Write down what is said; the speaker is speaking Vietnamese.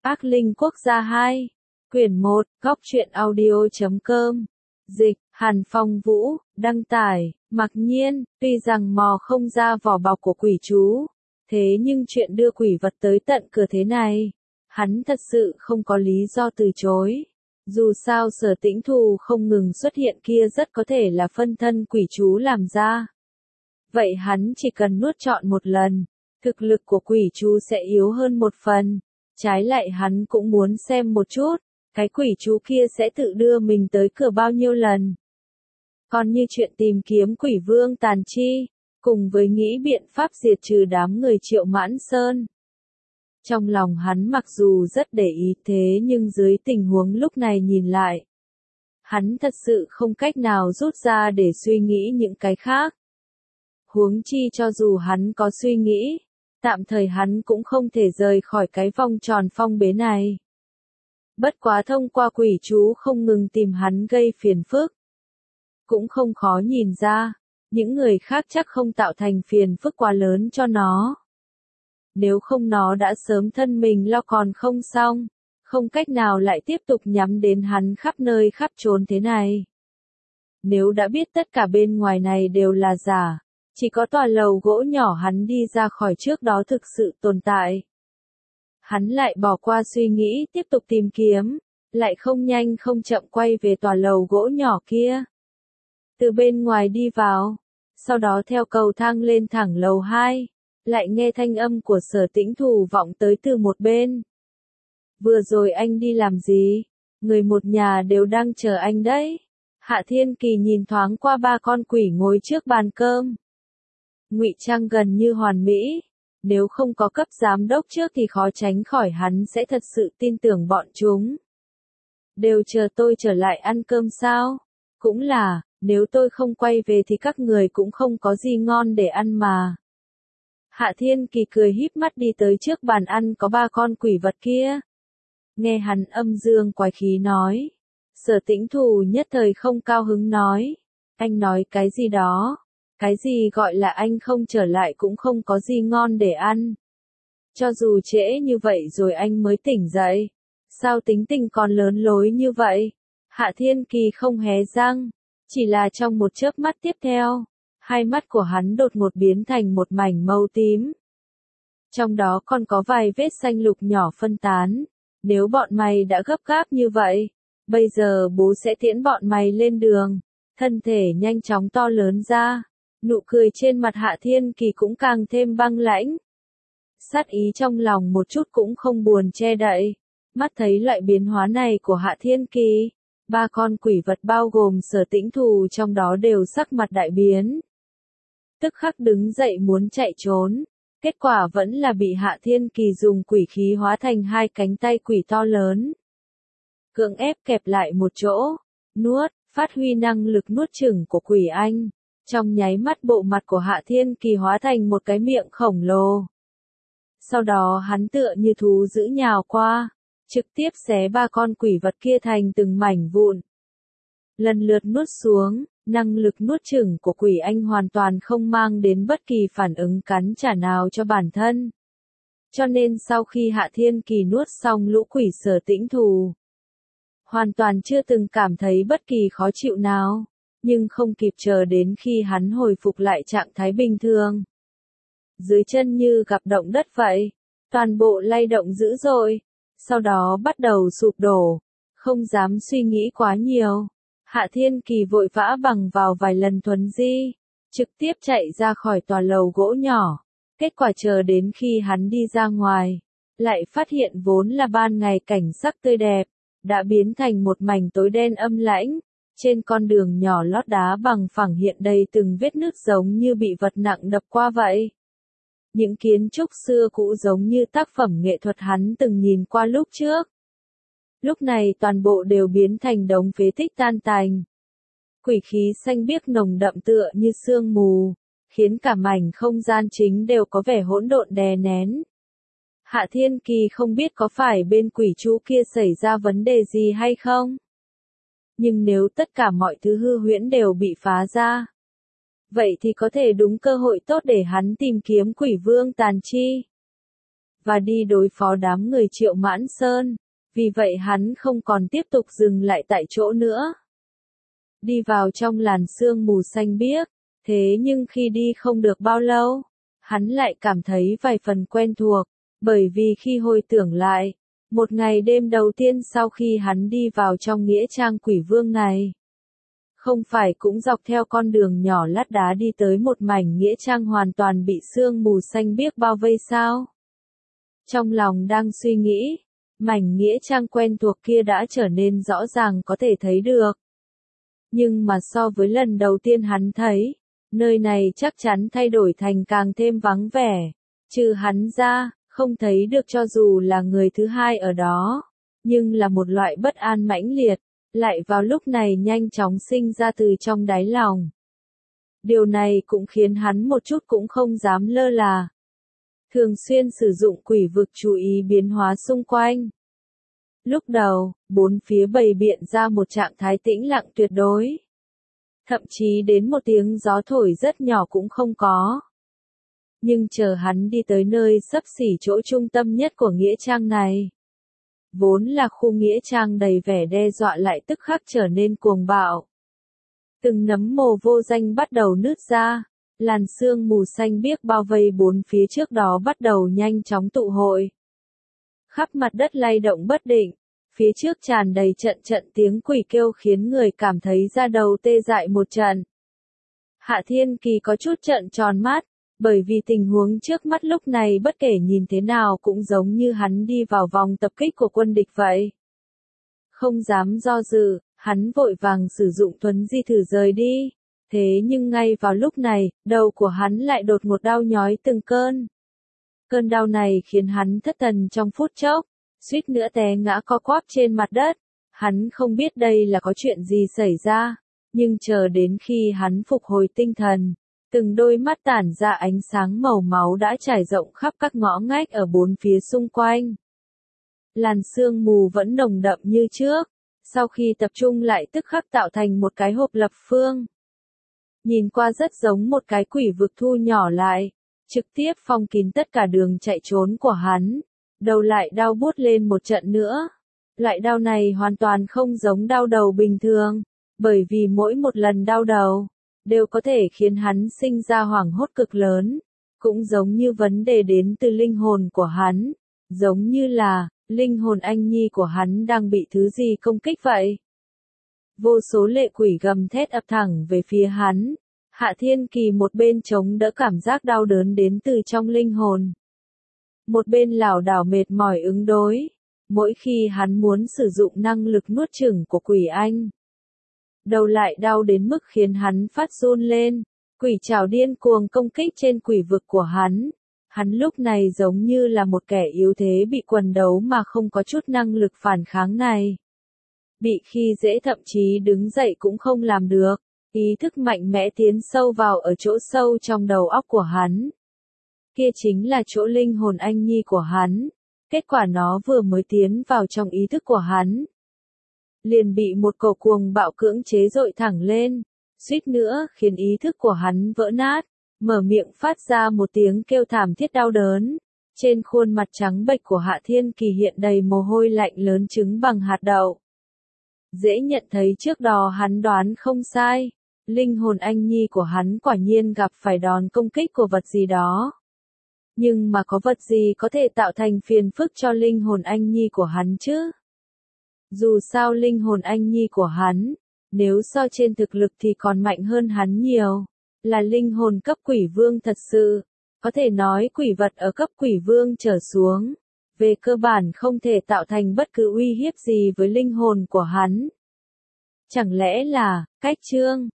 Ác Linh Quốc gia 2, quyển 1, góc truyện audio.com, dịch, Hàn Phong Vũ, đăng tải, Mặc Nhiên, tuy rằng mò không ra vỏ bọc của quỷ chú, thế nhưng chuyện đưa quỷ vật tới tận cửa thế này, hắn thật sự không có lý do từ chối. Dù sao Sở Tĩnh Thù không ngừng xuất hiện kia rất có thể là phân thân quỷ chú làm ra. Vậy hắn chỉ cần nuốt trọn một lần, thực lực của quỷ chú sẽ yếu hơn một phần. Trái lại hắn cũng muốn xem một chút, cái quỷ chú kia sẽ tự đưa mình tới cửa bao nhiêu lần. Còn như chuyện tìm kiếm quỷ vương Tàn Chi, cùng với nghĩ biện pháp diệt trừ đám người Triệu Mãn Sơn. Trong lòng hắn mặc dù rất để ý thế nhưng dưới tình huống lúc này nhìn lại, hắn thật sự không cách nào rút ra để suy nghĩ những cái khác. Huống chi cho dù hắn có suy nghĩ, tạm thời hắn cũng không thể rời khỏi cái vòng tròn phong bế này. Bất quá thông qua quỷ chú không ngừng tìm hắn gây phiền phức. Cũng không khó nhìn ra, những người khác chắc không tạo thành phiền phức quá lớn cho nó. Nếu không nó đã sớm thân mình lo còn không xong, không cách nào lại tiếp tục nhắm đến hắn khắp nơi khắp trốn thế này. Nếu đã biết tất cả bên ngoài này đều là giả, chỉ có tòa lầu gỗ nhỏ hắn đi ra khỏi trước đó thực sự tồn tại. Hắn lại bỏ qua suy nghĩ tiếp tục tìm kiếm, lại không nhanh không chậm quay về tòa lầu gỗ nhỏ kia. Từ bên ngoài đi vào, sau đó theo cầu thang lên thẳng lầu 2, lại nghe thanh âm của Sở Tĩnh Thù vọng tới từ một bên. Vừa rồi anh đi làm gì? Người một nhà đều đang chờ anh đấy. Hạ Thiên Kỳ nhìn thoáng qua ba con quỷ ngồi trước bàn cơm. Ngụy trang gần như hoàn mỹ, nếu không có cấp giám đốc trước thì khó tránh khỏi hắn sẽ thật sự tin tưởng bọn chúng. Đều chờ tôi trở lại ăn cơm sao? Cũng là, nếu tôi không quay về thì các người cũng không có gì ngon để ăn mà. Hạ Thiên Kỳ cười híp mắt đi tới trước bàn ăn có ba con quỷ vật kia. Nghe hắn âm dương quái khí nói. Sở Tĩnh Thù nhất thời không cao hứng nói. Anh nói cái gì đó? Cái gì gọi là anh không trở lại cũng không có gì ngon để ăn. Cho dù trễ như vậy rồi anh mới tỉnh dậy. Sao tính tình còn lớn lối như vậy? Hạ Thiên Kỳ không hé răng. Chỉ là trong một chớp mắt tiếp theo, hai mắt của hắn đột ngột biến thành một mảnh màu tím. Trong đó còn có vài vết xanh lục nhỏ phân tán. Nếu bọn mày đã gấp gáp như vậy, bây giờ bố sẽ tiễn bọn mày lên đường. Thân thể nhanh chóng to lớn ra. Nụ cười trên mặt Hạ Thiên Kỳ cũng càng thêm băng lãnh. Sát ý trong lòng một chút cũng không buồn che đậy. Mắt thấy loại biến hóa này của Hạ Thiên Kỳ, ba con quỷ vật bao gồm Sở Tĩnh Thù trong đó đều sắc mặt đại biến. Tức khắc đứng dậy muốn chạy trốn, kết quả vẫn là bị Hạ Thiên Kỳ dùng quỷ khí hóa thành hai cánh tay quỷ to lớn. Cưỡng ép kẹp lại một chỗ, nuốt, phát huy năng lực nuốt chửng của quỷ anh. Trong nháy mắt bộ mặt của Hạ Thiên Kỳ hóa thành một cái miệng khổng lồ. Sau đó hắn tựa như thú dữ nhào qua, trực tiếp xé ba con quỷ vật kia thành từng mảnh vụn. Lần lượt nuốt xuống, năng lực nuốt chửng của quỷ anh hoàn toàn không mang đến bất kỳ phản ứng cắn trả nào cho bản thân. Cho nên sau khi Hạ Thiên Kỳ nuốt xong lũ quỷ Sở Tĩnh Thù, hoàn toàn chưa từng cảm thấy bất kỳ khó chịu nào. Nhưng không kịp chờ đến khi hắn hồi phục lại trạng thái bình thường. Dưới chân như gặp động đất vậy, toàn bộ lay động dữ dội, sau đó bắt đầu sụp đổ, không dám suy nghĩ quá nhiều. Hạ Thiên Kỳ vội vã bằng vào vài lần thuấn di, trực tiếp chạy ra khỏi tòa lầu gỗ nhỏ. Kết quả chờ đến khi hắn đi ra ngoài, lại phát hiện vốn là ban ngày cảnh sắc tươi đẹp, đã biến thành một mảnh tối đen âm lãnh. Trên con đường nhỏ lót đá bằng phẳng hiện đầy từng vết nứt giống như bị vật nặng đập qua vậy. Những kiến trúc xưa cũ giống như tác phẩm nghệ thuật hắn từng nhìn qua lúc trước. Lúc này toàn bộ đều biến thành đống phế tích tan tành. Quỷ khí xanh biếc nồng đậm tựa như sương mù, khiến cả mảnh không gian chính đều có vẻ hỗn độn đè nén. Hạ Thiên Kỳ không biết có phải bên quỷ chú kia xảy ra vấn đề gì hay không? Nhưng nếu tất cả mọi thứ hư huyễn đều bị phá ra, vậy thì có thể đúng cơ hội tốt để hắn tìm kiếm quỷ vương Tàn Chi. và đi đối phó đám người Triệu Mãn Sơn, vì vậy hắn không còn tiếp tục dừng lại tại chỗ nữa. Đi vào trong làn sương mù xanh biếc, thế nhưng khi đi không được bao lâu, hắn lại cảm thấy vài phần quen thuộc, bởi vì khi hồi tưởng lại, một ngày đêm đầu tiên sau khi hắn đi vào trong nghĩa trang Quỷ Vương này, không phải cũng dọc theo con đường nhỏ lát đá đi tới một mảnh nghĩa trang hoàn toàn bị sương mù xanh biếc bao vây sao? Trong lòng đang suy nghĩ, mảnh nghĩa trang quen thuộc kia đã trở nên rõ ràng có thể thấy được. Nhưng mà so với lần đầu tiên hắn thấy, nơi này chắc chắn thay đổi thành càng thêm vắng vẻ. Trừ hắn ra, không thấy được cho dù là người thứ hai ở đó, nhưng là một loại bất an mãnh liệt, lại vào lúc này nhanh chóng sinh ra từ trong đáy lòng. Điều này cũng khiến hắn một chút cũng không dám lơ là. Thường xuyên sử dụng quỷ vực chú ý biến hóa xung quanh. Lúc đầu, bốn phía bày biện ra một trạng thái tĩnh lặng tuyệt đối. Thậm chí đến một tiếng gió thổi rất nhỏ cũng không có. Nhưng chờ hắn đi tới nơi xấp xỉ chỗ trung tâm nhất của nghĩa trang này. Vốn là khu nghĩa trang đầy vẻ đe dọa lại tức khắc trở nên cuồng bạo. Từng nấm mồ vô danh bắt đầu nứt ra, làn sương mù xanh biếc bao vây bốn phía trước đó bắt đầu nhanh chóng tụ hội. Khắp mặt đất lay động bất định, phía trước tràn đầy trận trận tiếng quỷ kêu khiến người cảm thấy da đầu tê dại một trận. Hạ Thiên Kỳ có chút trợn tròn mắt, bởi vì tình huống trước mắt lúc này bất kể nhìn thế nào cũng giống như hắn đi vào vòng tập kích của quân địch vậy. Không dám do dự, hắn vội vàng sử dụng thuấn di thử rời đi. Thế nhưng ngay vào lúc này, đầu của hắn lại đột ngột đau nhói từng cơn. Cơn đau này khiến hắn thất thần trong phút chốc, suýt nữa té ngã co quắp trên mặt đất. Hắn không biết đây là có chuyện gì xảy ra, nhưng chờ đến khi hắn phục hồi tinh thần, từng đôi mắt tản ra ánh sáng màu máu đã trải rộng khắp các ngõ ngách ở bốn phía xung quanh. Làn sương mù vẫn nồng đậm như trước, sau khi tập trung lại tức khắc tạo thành một cái hộp lập phương. Nhìn qua rất giống một cái quỷ vực thu nhỏ lại, trực tiếp phong kín tất cả đường chạy trốn của hắn. Đầu lại đau buốt lên một trận nữa. Loại đau này hoàn toàn không giống đau đầu bình thường, bởi vì mỗi một lần đau đầu, đều có thể khiến hắn sinh ra hoảng hốt cực lớn. Cũng giống như vấn đề đến từ linh hồn của hắn, giống như là, linh hồn anh nhi của hắn đang bị thứ gì công kích vậy. Vô số lệ quỷ gầm thét ập thẳng về phía hắn. Hạ Thiên Kỳ một bên chống đỡ cảm giác đau đớn đến từ trong linh hồn. Một bên lảo đảo mệt mỏi ứng đối. Mỗi khi hắn muốn sử dụng năng lực nuốt chửng của quỷ anh, đầu lại đau đến mức khiến hắn phát run lên. Quỷ trảo điên cuồng công kích trên quỷ vực của hắn. Hắn lúc này giống như là một kẻ yếu thế bị quần đấu mà không có chút năng lực phản kháng này. Bị khi dễ thậm chí đứng dậy cũng không làm được. Ý thức mạnh mẽ tiến sâu vào ở chỗ sâu trong đầu óc của hắn. Kia chính là chỗ linh hồn anh nhi của hắn. Kết quả nó vừa mới tiến vào trong ý thức của hắn, liền bị một cổ cuồng bạo cưỡng chế dội thẳng lên, suýt nữa khiến ý thức của hắn vỡ nát, mở miệng phát ra một tiếng kêu thảm thiết đau đớn. Trên khuôn mặt trắng bệch của Hạ Thiên Kỳ hiện đầy mồ hôi lạnh lớn trứng bằng hạt đậu. Dễ nhận thấy trước đó hắn đoán không sai, linh hồn anh nhi của hắn quả nhiên gặp phải đòn công kích của vật gì đó. Nhưng mà có vật gì có thể tạo thành phiền phức cho linh hồn anh nhi của hắn chứ? Dù sao linh hồn anh nhi của hắn, nếu so trên thực lực thì còn mạnh hơn hắn nhiều, là linh hồn cấp quỷ vương thật sự, có thể nói quỷ vật ở cấp quỷ vương trở xuống, về cơ bản không thể tạo thành bất cứ uy hiếp gì với linh hồn của hắn. Chẳng lẽ là, cách chương